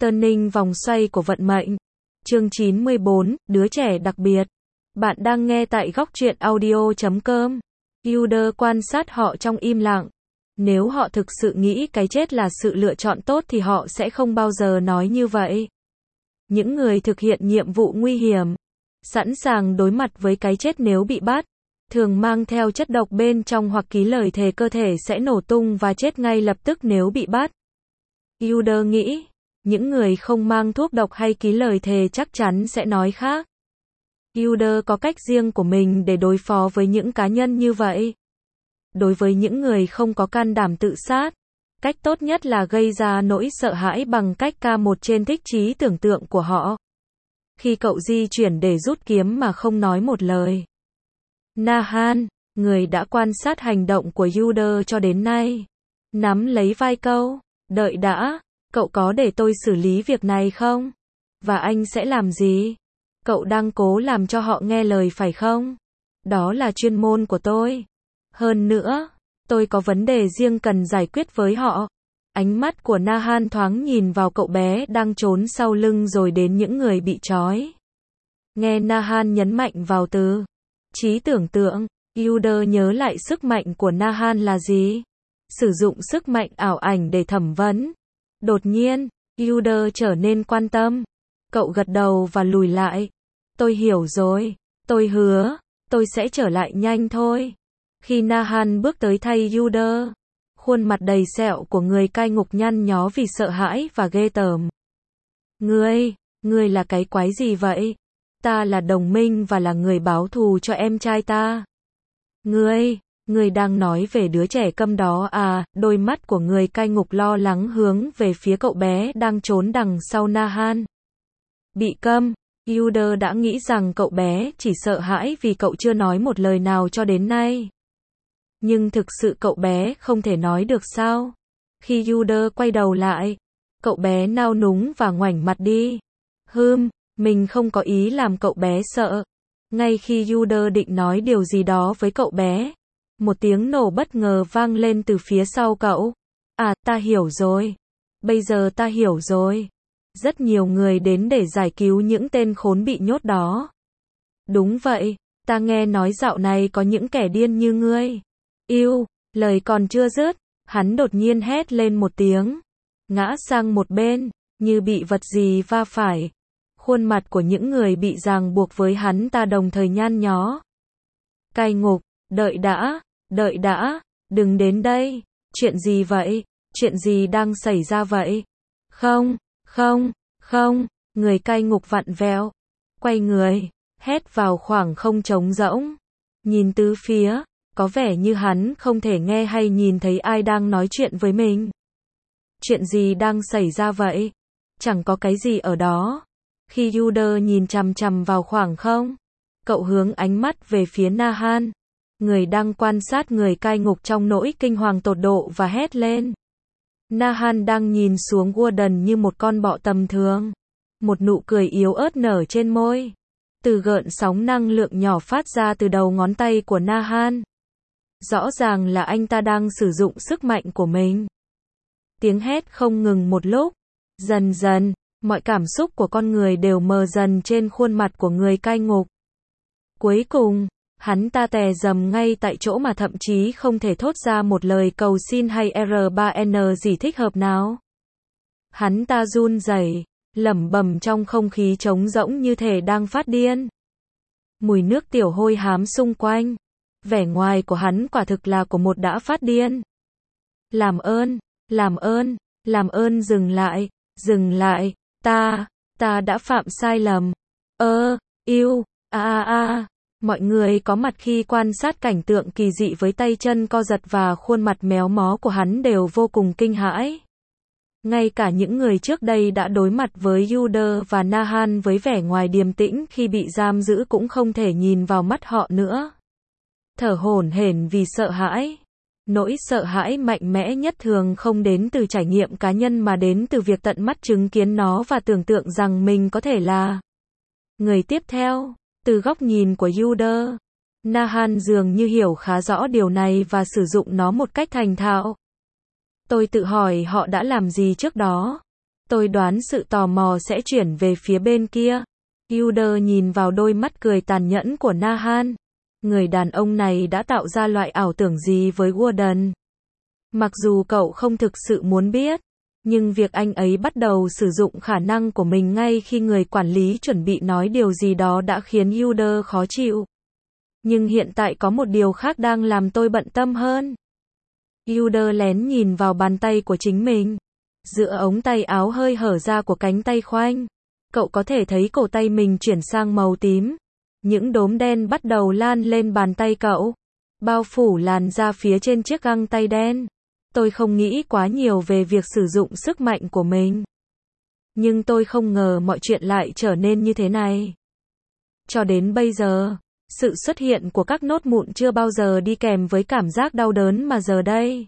Turning vòng xoay của vận mệnh. Chương 94, đứa trẻ đặc biệt. Bạn đang nghe tại góc truyện audio.com. Uder quan sát họ trong im lặng. Nếu họ thực sự nghĩ cái chết là sự lựa chọn tốt thì họ sẽ không bao giờ nói như vậy. Những người thực hiện nhiệm vụ nguy hiểm, sẵn sàng đối mặt với cái chết nếu bị bắt, thường mang theo chất độc bên trong hoặc ký lời thề cơ thể sẽ nổ tung và chết ngay lập tức nếu bị bắt. Uder nghĩ, những người không mang thuốc độc hay ký lời thề chắc chắn sẽ nói khác. Uder có cách riêng của mình để đối phó với những cá nhân như vậy. Đối với những người không có can đảm tự sát, cách tốt nhất là gây ra nỗi sợ hãi bằng cách ca một trên thích trí tưởng tượng của họ. Khi cậu di chuyển để rút kiếm mà không nói một lời. Nahan, người đã quan sát hành động của Uder cho đến nay, nắm lấy vai câu, đợi đã, cậu có để tôi xử lý việc này không? Và anh sẽ làm gì? Cậu đang cố làm cho họ nghe lời phải không? Đó là chuyên môn của tôi. Hơn nữa, tôi có vấn đề riêng cần giải quyết với họ. Ánh mắt của Nahan thoáng nhìn vào cậu bé đang trốn sau lưng rồi đến những người bị trói. Nghe Nahan nhấn mạnh vào từ trí tưởng tượng, Uder nhớ lại sức mạnh của Nahan là gì? Sử dụng sức mạnh ảo ảnh để thẩm vấn. Đột nhiên, Uder trở nên quan tâm. Cậu gật đầu và lùi lại. Tôi hiểu rồi. Tôi hứa, tôi sẽ trở lại nhanh thôi. Khi Nahan bước tới thay Uder, khuôn mặt đầy sẹo của người cai ngục nhăn nhó vì sợ hãi và ghê tởm. Ngươi là cái quái gì vậy? Ta là đồng minh và là người báo thù cho em trai ta. Ngươi đang nói về đứa trẻ câm đó à? Đôi mắt của người cai ngục lo lắng hướng về phía cậu bé đang trốn đằng sau Nahan. Bị câm, Uder đã nghĩ rằng cậu bé chỉ sợ hãi vì cậu chưa nói một lời nào cho đến nay. Nhưng thực sự cậu bé không thể nói được sao? Khi Uder quay đầu lại, cậu bé nao núng và ngoảnh mặt đi. Mình không có ý làm cậu bé sợ. Ngay khi Uder định nói điều gì đó với cậu bé, một tiếng nổ bất ngờ vang lên từ phía sau cậu. À, ta hiểu rồi. Bây giờ ta hiểu rồi. Rất nhiều người đến để giải cứu những tên khốn bị nhốt đó. Đúng vậy, ta nghe nói dạo này có những kẻ điên như ngươi. Lời còn chưa dứt, hắn đột nhiên hét lên một tiếng, ngã sang một bên, như bị vật gì va phải. Khuôn mặt của những người bị ràng buộc với hắn ta đồng thời nhăn nhó. Cai ngục, đợi đã, đừng đến đây. Chuyện gì vậy? Chuyện gì đang xảy ra vậy? Không, người cai ngục vặn vẹo, quay người, hét vào khoảng không trống rỗng. Nhìn tứ phía, có vẻ như hắn không thể nghe hay nhìn thấy ai đang nói chuyện với mình. Chuyện gì đang xảy ra vậy? Chẳng có cái gì ở đó. Khi Uder nhìn chằm chằm vào khoảng không, cậu hướng ánh mắt về phía Nahan, người đang quan sát người cai ngục trong nỗi kinh hoàng tột độ và hét lên. Nahan đang nhìn xuống Warden như một con bọ tầm thường. Một nụ cười yếu ớt nở trên môi. Từ gợn sóng năng lượng nhỏ phát ra từ đầu ngón tay của Nahan. Rõ ràng là anh ta đang sử dụng sức mạnh của mình. Tiếng hét không ngừng một lúc. Dần dần, mọi cảm xúc của con người đều mờ dần trên khuôn mặt của người cai ngục. Cuối cùng, hắn ta tè dầm ngay tại chỗ mà thậm chí không thể thốt ra một lời cầu xin hay R3N gì thích hợp nào. Hắn ta run rẩy, lẩm bẩm trong không khí trống rỗng như thể đang phát điên. Mùi nước tiểu hôi hám xung quanh. Vẻ ngoài của hắn quả thực là của một đã phát điên. Làm ơn dừng lại, ta đã phạm sai lầm. Mọi người có mặt khi quan sát cảnh tượng kỳ dị với tay chân co giật và khuôn mặt méo mó của hắn đều vô cùng kinh hãi. Ngay cả những người trước đây đã đối mặt với Uder và Nahan với vẻ ngoài điềm tĩnh khi bị giam giữ cũng không thể nhìn vào mắt họ nữa. Thở hổn hển vì sợ hãi. Nỗi sợ hãi mạnh mẽ nhất thường không đến từ trải nghiệm cá nhân mà đến từ việc tận mắt chứng kiến nó và tưởng tượng rằng mình có thể là người tiếp theo. Từ góc nhìn của Uder, Nahan dường như hiểu khá rõ điều này và sử dụng nó một cách thành thạo. Tôi tự hỏi họ đã làm gì trước đó. Tôi đoán sự tò mò sẽ chuyển về phía bên kia. Yuder nhìn vào đôi mắt cười tàn nhẫn của Nahan. Người đàn ông này đã tạo ra loại ảo tưởng gì với Warden? Mặc dù cậu không thực sự muốn biết, nhưng việc anh ấy bắt đầu sử dụng khả năng của mình ngay khi người quản lý chuẩn bị nói điều gì đó đã khiến Yuder khó chịu. Nhưng hiện tại có một điều khác đang làm tôi bận tâm hơn. Yuder lén nhìn vào bàn tay của chính mình. Giữa ống tay áo hơi hở ra của cánh tay khoanh, cậu có thể thấy cổ tay mình chuyển sang màu tím. Những đốm đen bắt đầu lan lên bàn tay cậu, bao phủ làn da phía trên chiếc găng tay đen. Tôi không nghĩ quá nhiều về việc sử dụng sức mạnh của mình. Nhưng tôi không ngờ mọi chuyện lại trở nên như thế này. Cho đến bây giờ, sự xuất hiện của các nốt mụn chưa bao giờ đi kèm với cảm giác đau đớn mà giờ đây.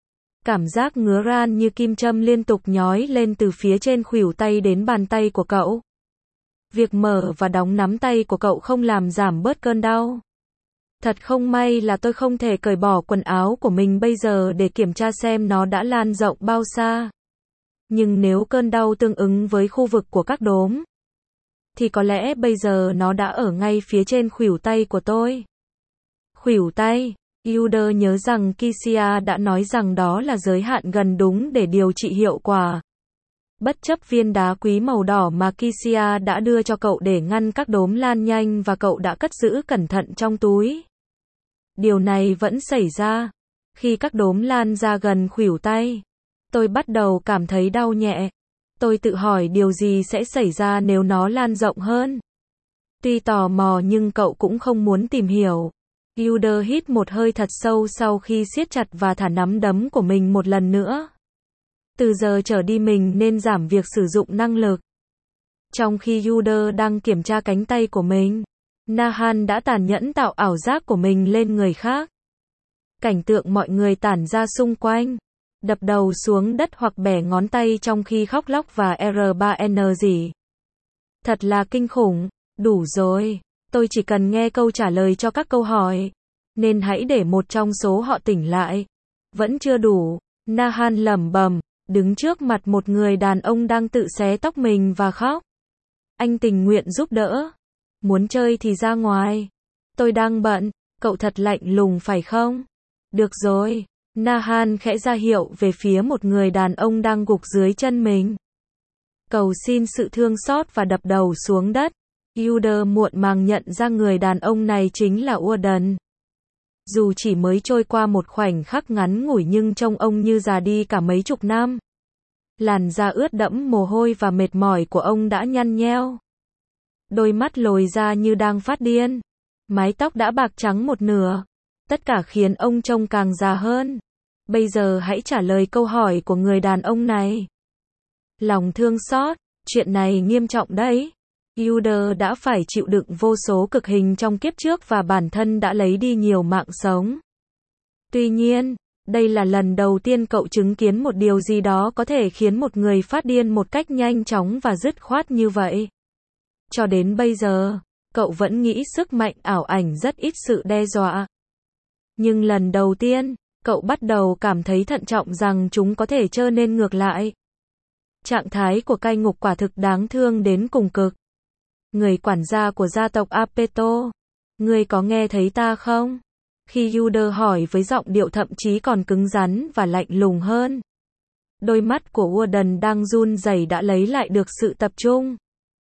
Cảm giác ngứa ran như kim châm liên tục nhói lên từ phía trên khuỷu tay đến bàn tay của cậu. Việc mở và đóng nắm tay của cậu không làm giảm bớt cơn đau. Thật không may là tôi không thể cởi bỏ quần áo của mình bây giờ để kiểm tra xem nó đã lan rộng bao xa. Nhưng nếu cơn đau tương ứng với khu vực của các đốm, thì có lẽ bây giờ nó đã ở ngay phía trên khuỷu tay của tôi. Khuỷu tay. Yuder nhớ rằng Kisia đã nói rằng đó là giới hạn gần đúng để điều trị hiệu quả. Bất chấp viên đá quý màu đỏ mà Kisia đã đưa cho cậu để ngăn các đốm lan nhanh và cậu đã cất giữ cẩn thận trong túi. Điều này vẫn xảy ra. Khi các đốm lan ra gần khuỷu tay, tôi bắt đầu cảm thấy đau nhẹ. Tôi tự hỏi điều gì sẽ xảy ra nếu nó lan rộng hơn. Tuy tò mò nhưng cậu cũng không muốn tìm hiểu. Yuder hít một hơi thật sâu sau khi siết chặt và thả nắm đấm của mình một lần nữa. Từ giờ trở đi mình nên giảm việc sử dụng năng lực. Trong khi Yuder đang kiểm tra cánh tay của mình, Nahan đã tàn nhẫn tạo ảo giác của mình lên người khác. Cảnh tượng mọi người tản ra xung quanh, đập đầu xuống đất hoặc bẻ ngón tay trong khi khóc lóc và R3N gì. Thật là kinh khủng. Đủ rồi. Tôi chỉ cần nghe câu trả lời cho các câu hỏi. Nên hãy để một trong số họ tỉnh lại. Vẫn chưa đủ. Nahan lẩm bẩm, đứng trước mặt một người đàn ông đang tự xé tóc mình và khóc. Anh tình nguyện giúp đỡ. Muốn chơi thì ra ngoài. Tôi đang bận. Cậu thật lạnh lùng phải không? Được rồi. Nahan khẽ ra hiệu về phía một người đàn ông đang gục dưới chân mình. Cầu xin sự thương xót và đập đầu xuống đất. Yuder muộn màng nhận ra người đàn ông này chính là Warden. Dù chỉ mới trôi qua một khoảnh khắc ngắn ngủi nhưng trông ông như già đi cả mấy chục năm. Làn da ướt đẫm mồ hôi và mệt mỏi của ông đã nhăn nheo. Đôi mắt lồi ra như đang phát điên. Mái tóc đã bạc trắng một nửa. Tất cả khiến ông trông càng già hơn. Bây giờ hãy trả lời câu hỏi của người đàn ông này. Lòng thương xót, chuyện này nghiêm trọng đấy. Yuder đã phải chịu đựng vô số cực hình trong kiếp trước và bản thân đã lấy đi nhiều mạng sống. Tuy nhiên, đây là lần đầu tiên cậu chứng kiến một điều gì đó có thể khiến một người phát điên một cách nhanh chóng và dứt khoát như vậy. Cho đến bây giờ, cậu vẫn nghĩ sức mạnh ảo ảnh rất ít sự đe dọa. Nhưng lần đầu tiên, cậu bắt đầu cảm thấy thận trọng rằng chúng có thể trở nên ngược lại. Trạng thái của cai ngục quả thực đáng thương đến cùng cực. Người quản gia của gia tộc Apeto, ngươi có nghe thấy ta không? Khi Yuder hỏi với giọng điệu thậm chí còn cứng rắn và lạnh lùng hơn. Đôi mắt của Warden đang run rẩy đã lấy lại được sự tập trung.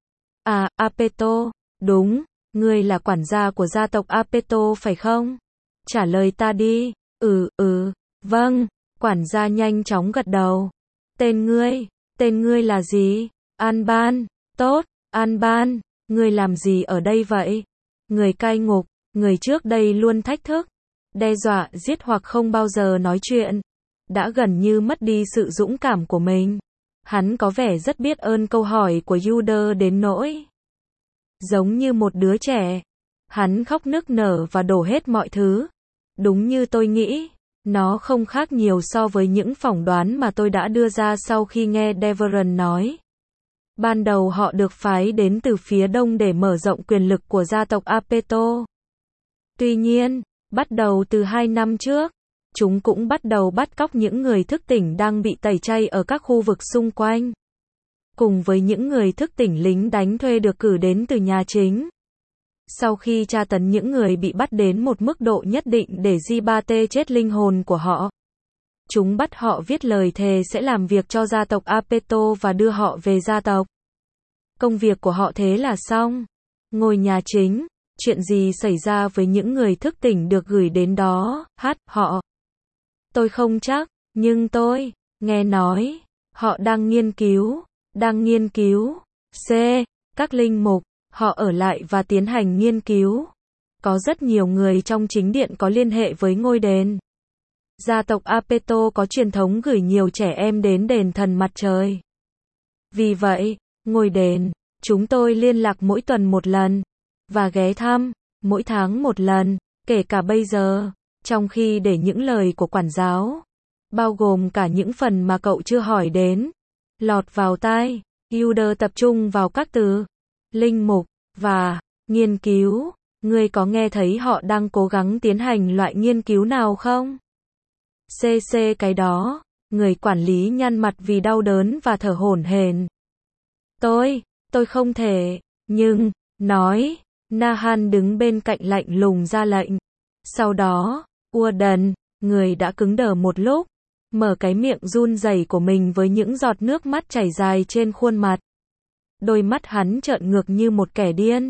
À, Apeto, đúng, ngươi là quản gia của gia tộc Apeto phải không? Trả lời ta đi. Vâng, quản gia nhanh chóng gật đầu. Tên ngươi là gì? Anban, tốt, Anban, ngươi làm gì ở đây vậy? Người cai ngục, người trước đây luôn thách thức, đe dọa, giết hoặc không bao giờ nói chuyện. Đã gần như mất đi sự dũng cảm của mình. Hắn có vẻ rất biết ơn câu hỏi của Yuder đến nỗi. Giống như một đứa trẻ. Hắn khóc nức nở và đổ hết mọi thứ. Đúng như tôi nghĩ. Nó không khác nhiều so với những phỏng đoán mà tôi đã đưa ra sau khi nghe Deveron nói. Ban đầu họ được phái đến từ phía đông để mở rộng quyền lực của gia tộc Apeto. Tuy nhiên, bắt đầu từ 2 năm trước, chúng cũng bắt đầu bắt cóc những người thức tỉnh đang bị tẩy chay ở các khu vực xung quanh. cùng với những người thức tỉnh lính đánh thuê được cử đến từ nhà chính. Sau khi tra tấn những người bị bắt đến một mức độ nhất định để Jibate chết linh hồn của họ, chúng bắt họ viết lời thề sẽ làm việc cho gia tộc Apeto và đưa họ về gia tộc. Công việc của họ thế là xong. Ngôi nhà chính, chuyện gì xảy ra với những người thức tỉnh được gửi đến đó, họ? Tôi không chắc, nhưng tôi nghe nói, họ đang nghiên cứu, các linh mục, họ ở lại và tiến hành nghiên cứu. Có rất nhiều người trong chính điện có liên hệ với ngôi đền. Gia tộc Apeto có truyền thống gửi nhiều trẻ em đến đền thần mặt trời. Vì vậy, ngôi đền, chúng tôi liên lạc mỗi tuần một lần, và ghé thăm, mỗi tháng một lần, kể cả bây giờ, trong khi để những lời của quản giáo, bao gồm cả những phần mà cậu chưa hỏi đến, lọt vào tai. Hilder tập trung vào các từ linh mục và nghiên cứu. Ngươi có nghe thấy họ đang cố gắng tiến hành loại nghiên cứu nào không? Cái đó. Người quản lý nhăn mặt vì đau đớn và thở hổn hển. Tôi không thể, nhưng, nói. Nahan đứng bên cạnh lạnh lùng ra lệnh. Sau đó, Warden, người đã cứng đờ một lúc, mở cái miệng run rẩy của mình với những giọt nước mắt chảy dài trên khuôn mặt. Đôi mắt hắn trợn ngược như một kẻ điên.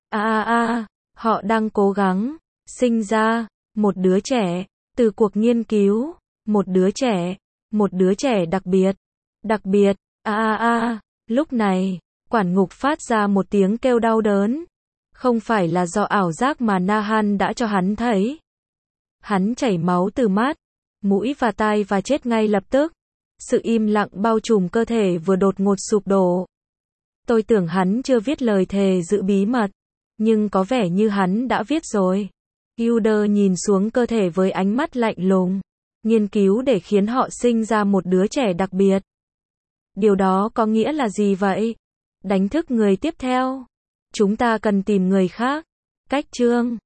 Họ đang cố gắng sinh ra một đứa trẻ từ cuộc nghiên cứu, một đứa trẻ đặc biệt. Lúc này, quản ngục phát ra một tiếng kêu đau đớn, không phải là do ảo giác mà Nahan đã cho hắn thấy. Hắn chảy máu từ mắt, mũi và tai và chết ngay lập tức. Sự im lặng bao trùm cơ thể vừa đột ngột sụp đổ. Tôi tưởng hắn chưa viết lời thề giữ bí mật, nhưng có vẻ như hắn đã viết rồi. Hilder nhìn xuống cơ thể với ánh mắt lạnh lùng. Nghiên cứu để khiến họ sinh ra một đứa trẻ đặc biệt. Điều đó có nghĩa là gì vậy? Đánh thức người tiếp theo. Chúng ta cần tìm người khác. Cách chương